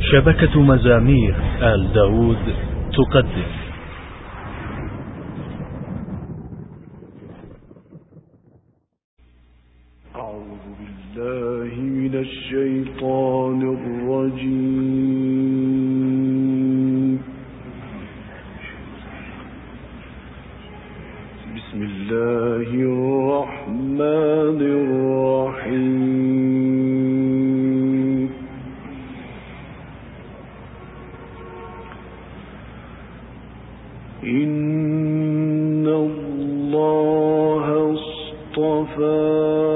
شبكة مزامير آل داود تقدم. أعوذ بالله من الشيطان الرجيم. بسم الله الرحمن الرحيم. إن الله اصطفى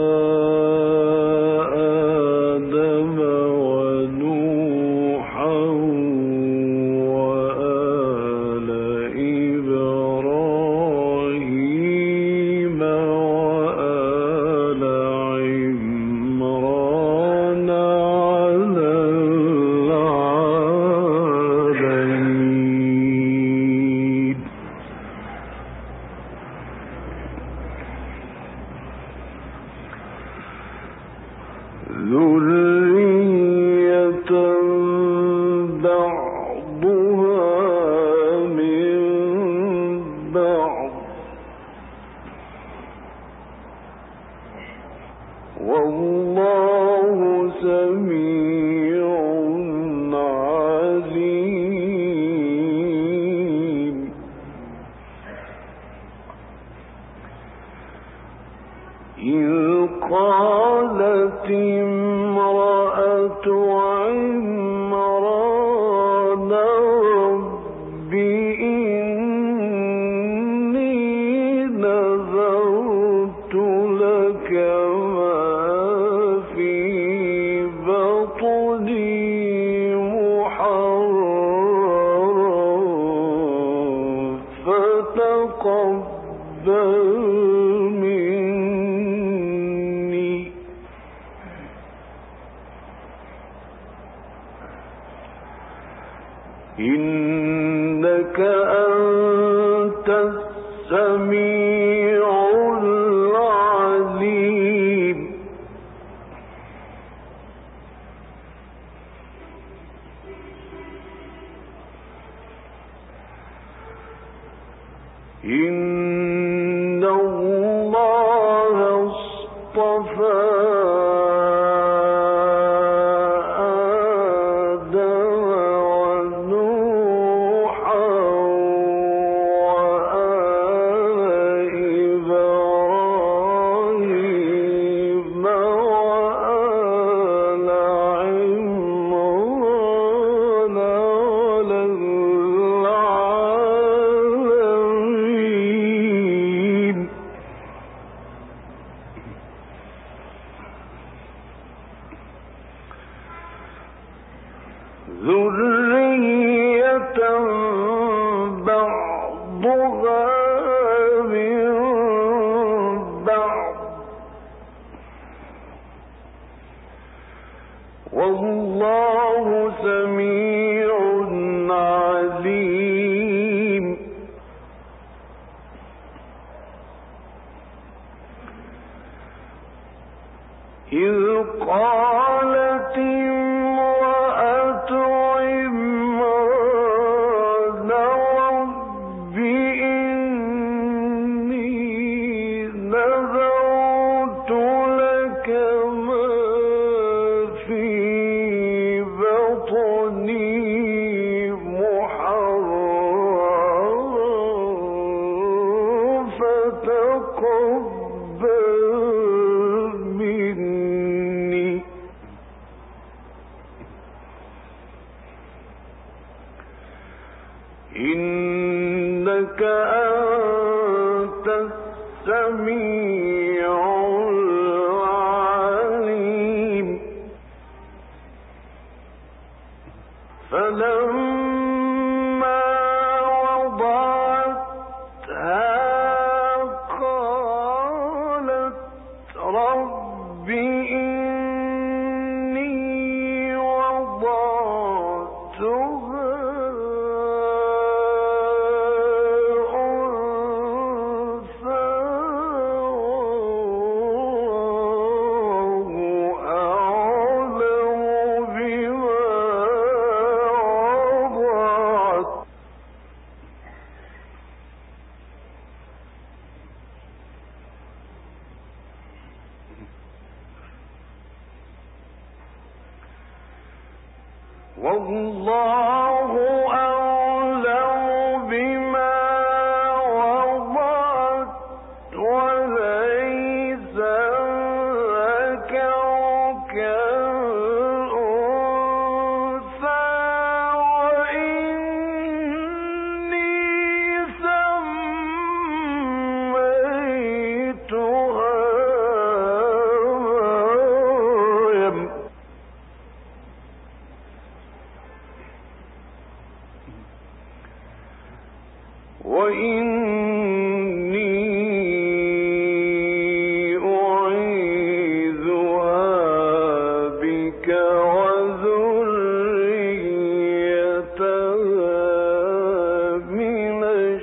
ذرية بعضها من بعض والله سميع عليم. إذ قالت امرأة عمران رب إني نذرت لك ما في بطني محررا فتقبل إنك أنت السميع العليم. إن الله اصطفى ذرية بعضها من بعض والله سميع عليم. إذ قالت إنك أنت السميع العليم. فلما وضعتها قالت رب إني وضعتها أعلم بما والله أعلم بما وضعت وليس الذكر كالأنثى وإني سميتها مريم وإني أعيذها بك وذريتها من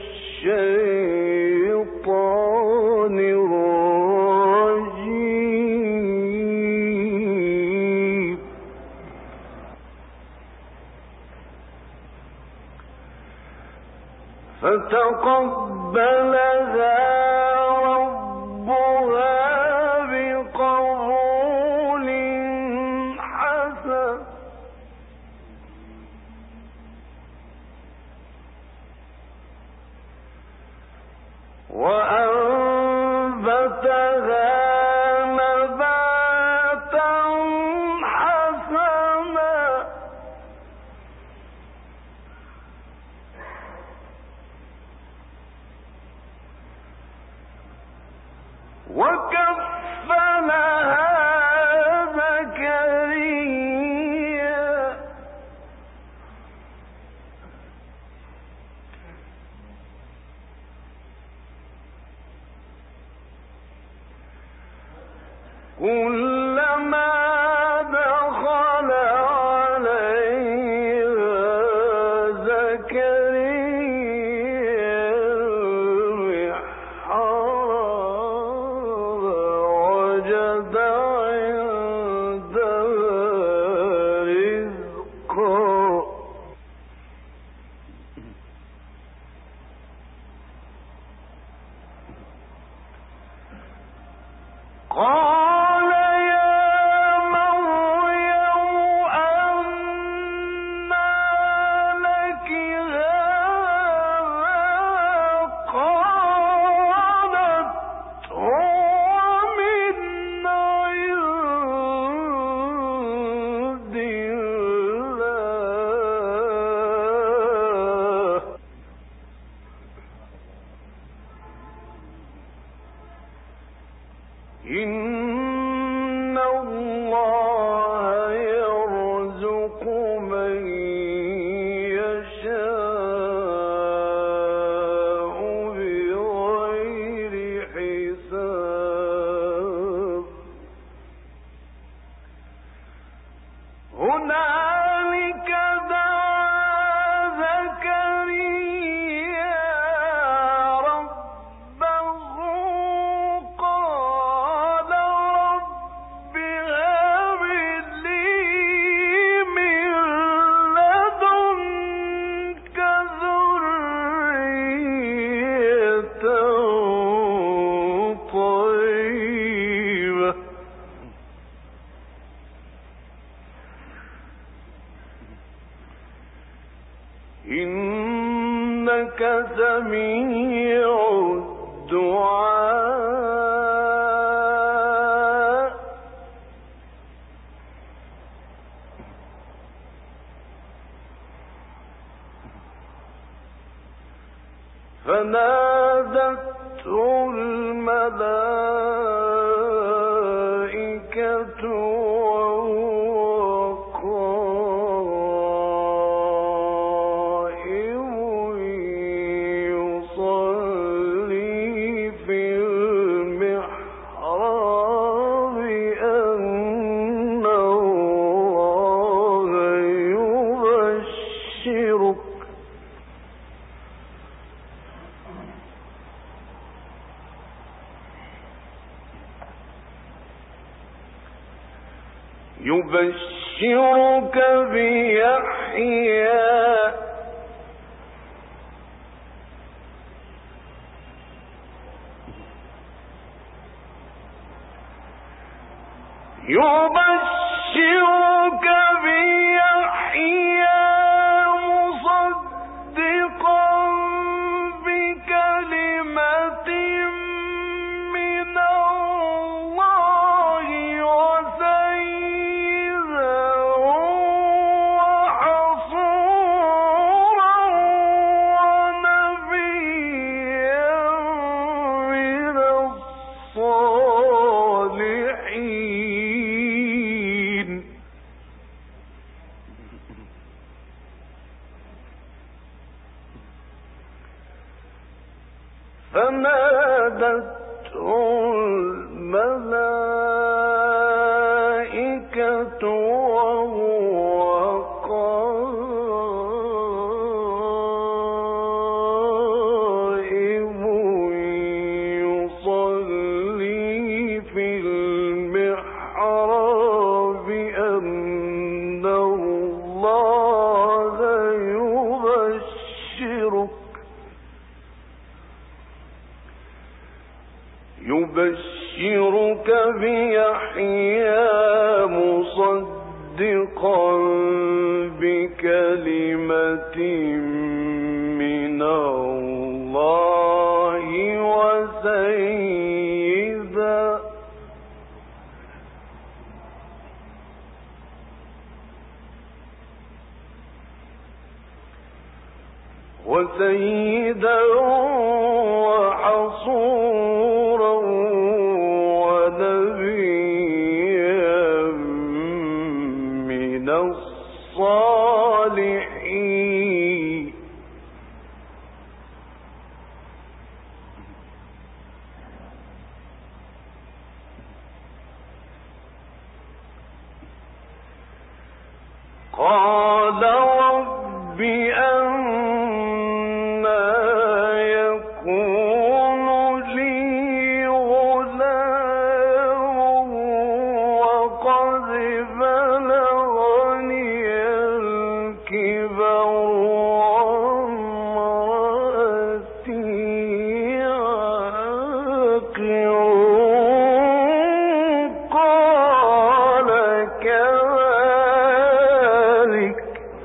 الشيطان الرجيم فتقبلها ربها بقبول حسن وأنبتها نباتا حسنا وكفلها زكريا كلما دخل عليها زكريا المحراب وجد عندها رزقا قال يا مريم أنى لك هذا قالت هو من عند الله إن الله يرزق من يشاء بغير حساب هنالك دعا زكريا ربه قال رب هب لي من لدنك ذرية طيبة إنك سميع الدعاء فنادته الملائكة وهو قائم يصلي في المحراب أن الله يبشرك بيحيى يبشرك بيحيى فنادته الملائكة وهو قائم يصلي في المحراب أن الله يبشرك بيحيى مصدقا بكلمة من الله وسيدا وحصورا ونبيا من الصالحين. قال رب أنى يكون لي غلام وقد بلغني الكبر وامرأتي عاقر. قال كذلك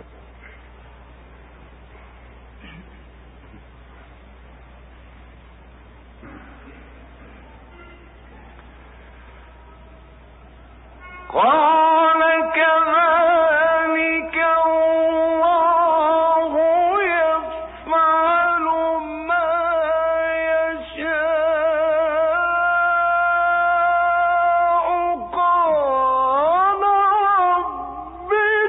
الله يفعل ما يشاء. قال رب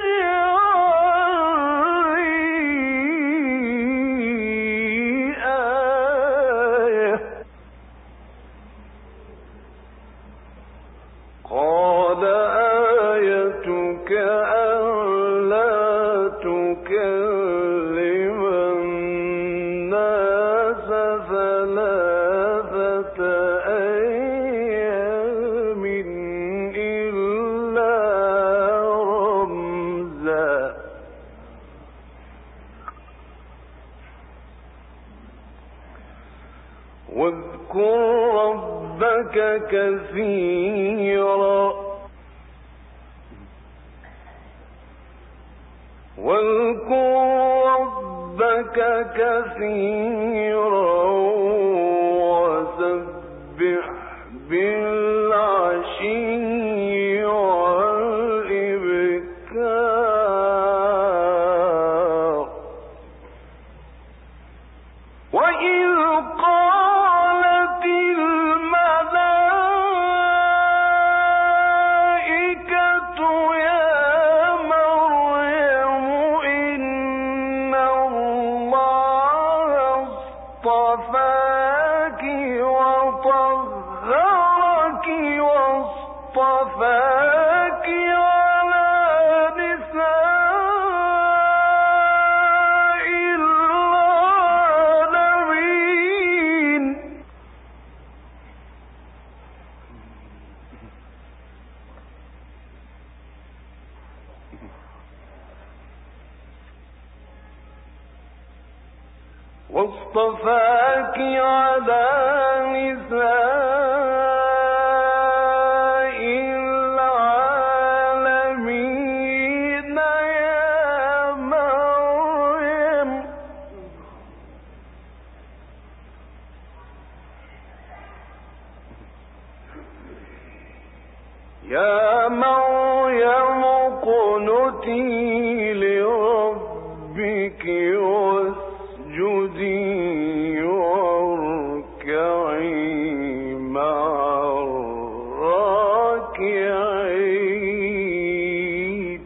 اجعل لي آية. قال آيتك ألا تكلم الناس ثلاثة أيام إلا رمزا. واذكر ربك كثيرا وسبح بالعشي والإبكار. وإذ قالت الملائكة يا مريم إن الله اصطفاك وطهرك واصطفاك على نساء العالمين. واصطفاك على نساء العالمين يا مريم. يا مريم اقنتي لربك واسجدي واركعي مع الراكعين.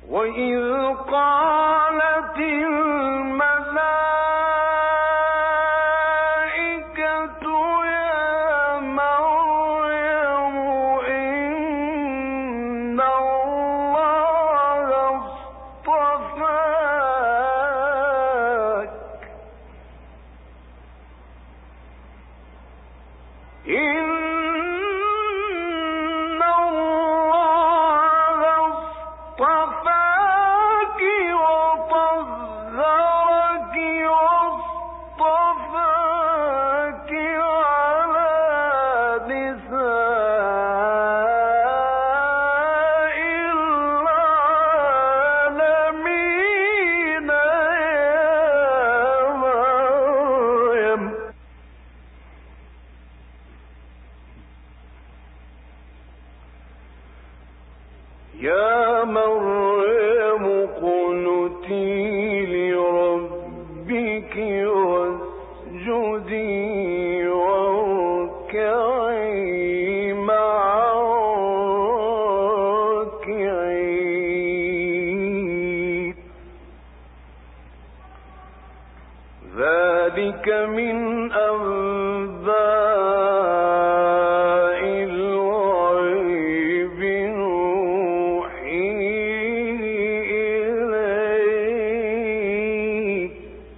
وإذ قالت الملائكة يا مريم إن الله اصطفاك يا مريم اقنتي لربك واسجدي واركعي مع الراكعين ذلك من أنباء الغيب نوحيه إليك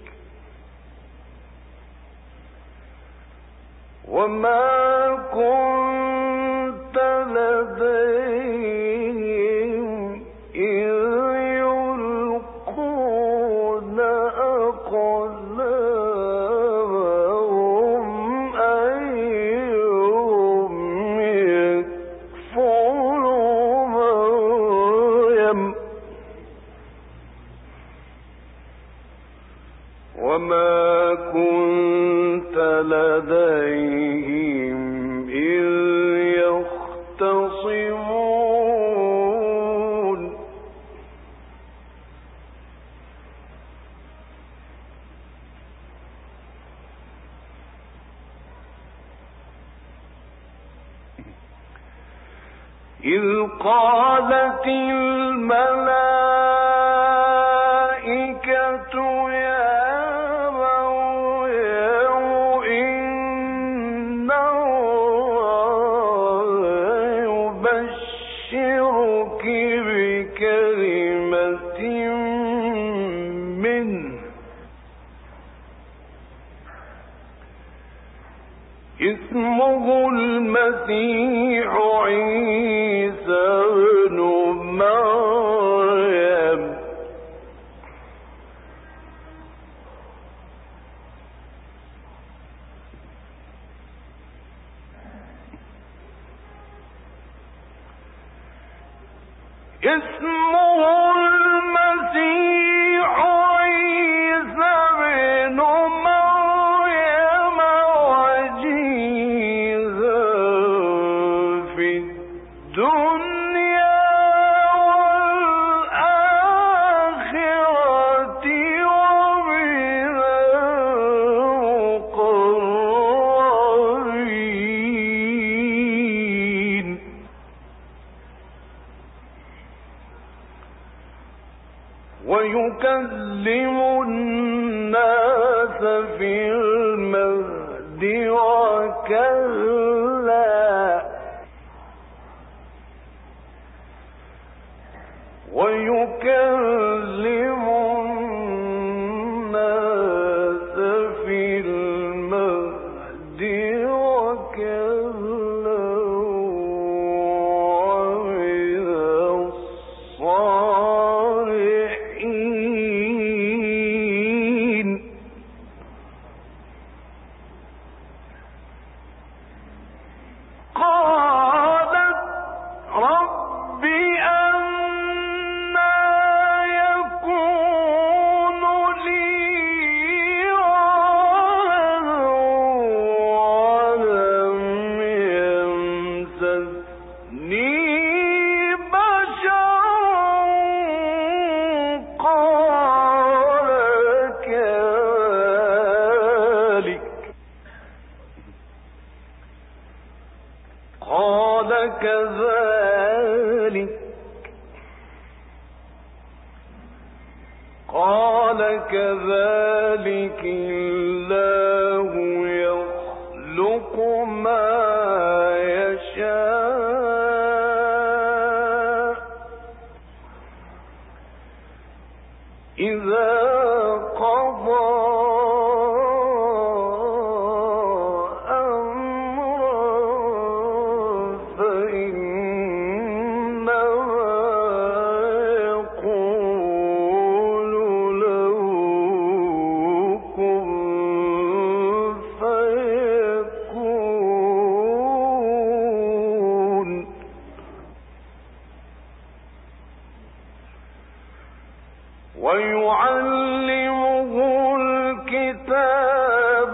وما كنت لديهم إذ يلقون أقلامهم أيهم يكفر مريم وما كنت لديهم إذ يختصمون إذ قالت الملائكة يا مريم إن الله يبشرك بكلمة منه اسمه المسيح عيسى ابن مريم اسمه المسيح عيسى ابن مريم وجيها في الدنيا والآخرة ومن المقربين ويكلم الناس في المهد وكهلا ويكلم الناس في المهد وكهلا ومن الصالحين قالت رب أنى يكون لي ولد ولم يمسسني بشر قال كذلك قال كذلك الله يخلق ما يشاء إذا قضى ويعلمه الكتاب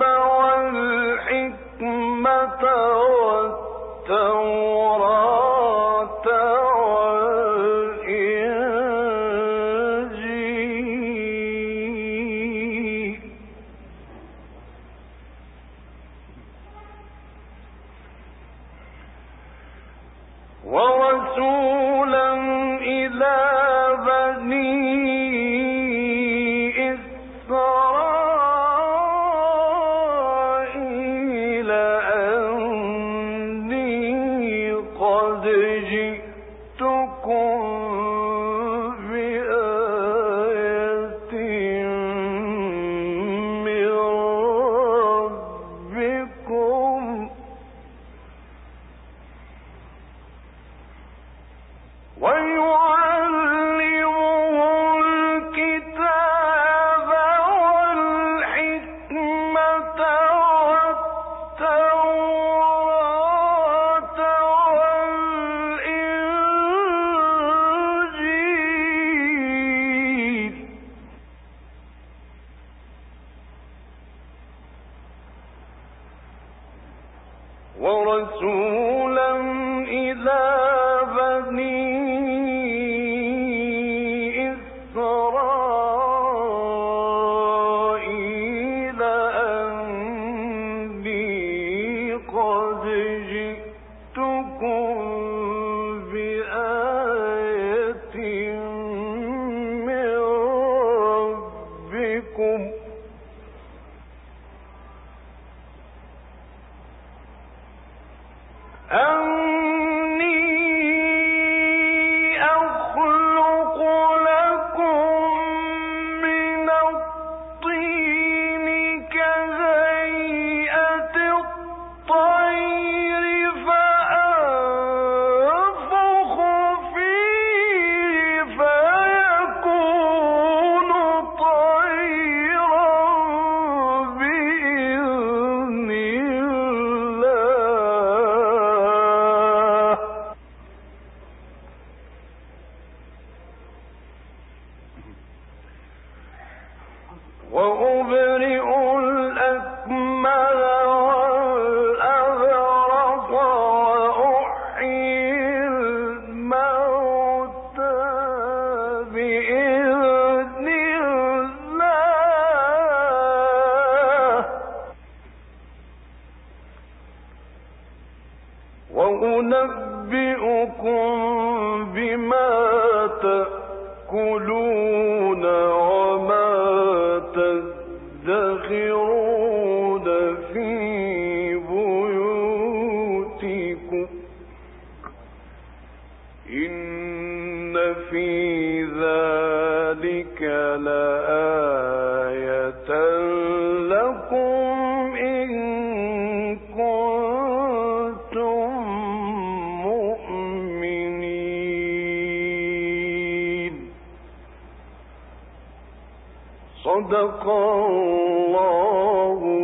والحكمة والتوراة والإنجيل ورسولا إلى بني إسرائيل أني قد جئتكم بآية من ربكم ويعلمه الكتاب والحكمة والتوراة والإنجيل ورسولا إلى بني إسرائيل أني قد جئتكم بآية من ربكم أني أخلق لكم من الطين كهيئة الطير فأنفخ فيه فيكون طيرا بإذن الله وأبرئ الأكمه والأبرص وأحيي الموتى بإذن الله وأنبئكم بما تأكلون وما تدخرون في بيوتكم إن في ذلك لآية لكم إن كنتم مؤمنين صدق الله